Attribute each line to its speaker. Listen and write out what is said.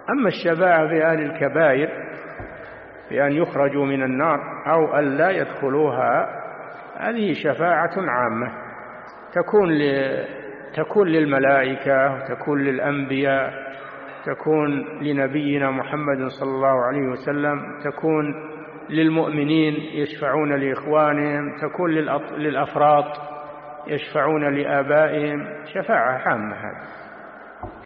Speaker 1: أما الشفاعة في أهل الكبائر بأن يخرجوا من النار أو أن لا يدخلوها، هذه شفاعة عامة تكون للملائكة، تكون للأنبياء، تكون لنبينا محمد صلى الله عليه وسلم، تكون للمؤمنين يشفعون لإخوانهم، تكون للأفراط يشفعون لآبائهم، شفاعة عامة هذه.